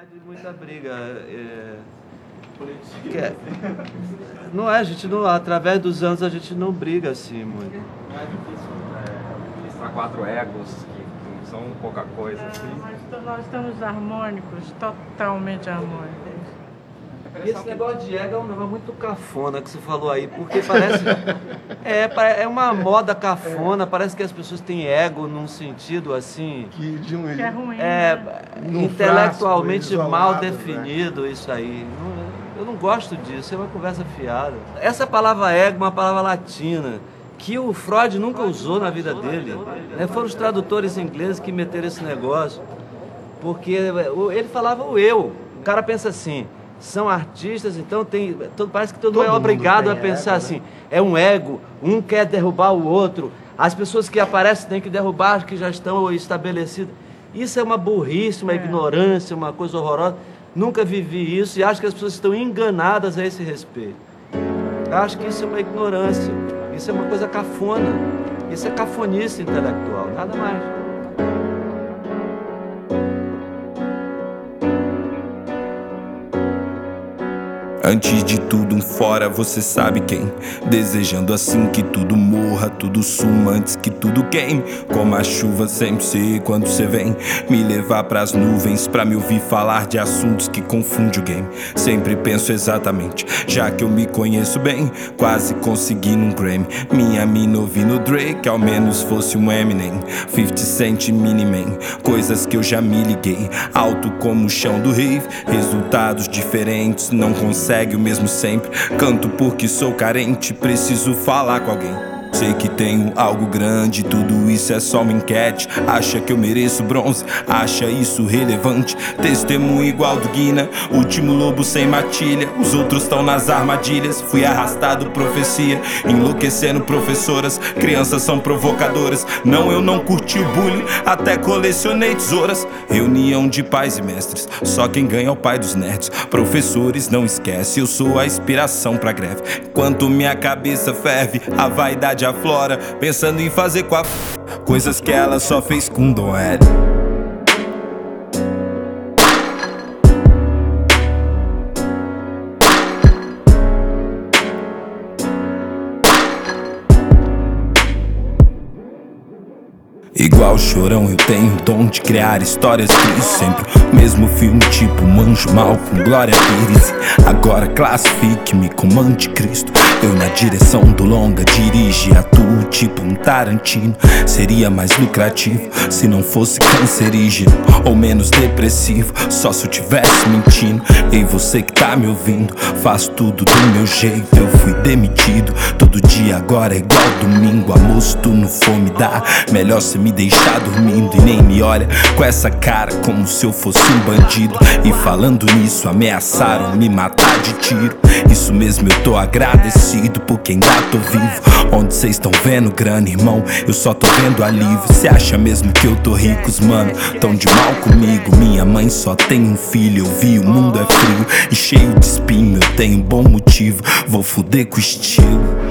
de muita briga. Não é, a gente não, através dos anos a gente não briga assim muito. Não é difícil administrar 4 egos que são pouca coisa assim. Mas nós estamos harmônicos, totalmente harmônicos. Esse negócio de ego é um negócio muito cafona que você falou aí, porque parece. É uma moda cafona, parece que as pessoas têm ego num sentido assim. Que é ruim. Intelectualmente mal isolado, definido, né? Isso aí. Eu não gosto disso, é uma conversa fiada. Essa palavra ego é uma palavra latina que o Freud nunca usou na vida dele. Foram os tradutores ingleses que meteram esse negócio, porque ele falava o eu. O cara pensa assim. São artistas, então parece que todo mundo é obrigado a pensar ego, assim, né? É um ego, um quer derrubar o outro, as pessoas que aparecem têm que derrubar as que já estão estabelecidas. Isso é uma burrice, uma ignorância, uma coisa horrorosa. Nunca vivi isso e acho que as pessoas estão enganadas a esse respeito. Acho que isso é uma ignorância, isso é uma coisa cafona, isso é cafonice intelectual, nada mais. Antes de tudo um fora, você sabe quem? Desejando assim que tudo morra, tudo suma antes que tudo queime. Como a chuva sempre sei quando você vem me levar pras nuvens pra me ouvir falar de assuntos que confunde o game. Sempre penso exatamente, já que eu me conheço bem, quase consegui num Grammy. Minha mina ouvindo Drake, ao menos fosse um Eminem, 50 Cent, Miniman, coisas que eu já me liguei. Alto como o chão do rave, resultados diferentes, não consegue o mesmo sempre. Canto porque sou carente, preciso falar com alguém. Sei que tenho algo grande, tudo isso é só uma enquete. Acha que eu mereço bronze, acha isso relevante. Testemunho igual do Guina, último lobo sem matilha. Os outros estão nas armadilhas, fui arrastado profecia. Enlouquecendo professoras, crianças são provocadoras. Não, eu não curti o bullying, até colecionei tesouras. Reunião de pais e mestres, só quem ganha é o pai dos nerds. Professores, não esquece, eu sou a inspiração pra greve. Enquanto minha cabeça ferve, a vaidade aflora, pensando em fazer com a coisas que ela só fez com Dom Ed. Igual Chorão, eu tenho o dom de criar histórias tristes. Sempre o mesmo filme, tipo Manjo Mal com Glória Pires. Agora classifique-me como anticristo. Eu na direção do longa dirige, atuo tipo um Tarantino. Seria mais lucrativo se não fosse cancerígeno ou menos depressivo, só se eu tivesse mentindo. Ei, você que tá me ouvindo, faço tudo do meu jeito. Eu fui demitido, todo dia agora é igual domingo. Almoço tu não for me dar, melhor cê me deixar dormindo. E nem me olha com essa cara como se eu fosse um bandido. E falando nisso, ameaçaram me matar de tiro. Isso mesmo, eu tô agradecido porque ainda tô vivo. Onde cês estão vendo grana, irmão, eu só tô vendo alívio. Cê acha mesmo que eu tô rico? Os mano tão de mal comigo. Minha mãe só tem um filho, eu vi o mundo é frio e cheio de espinho. Eu tenho bom motivo, vou fuder com estilo.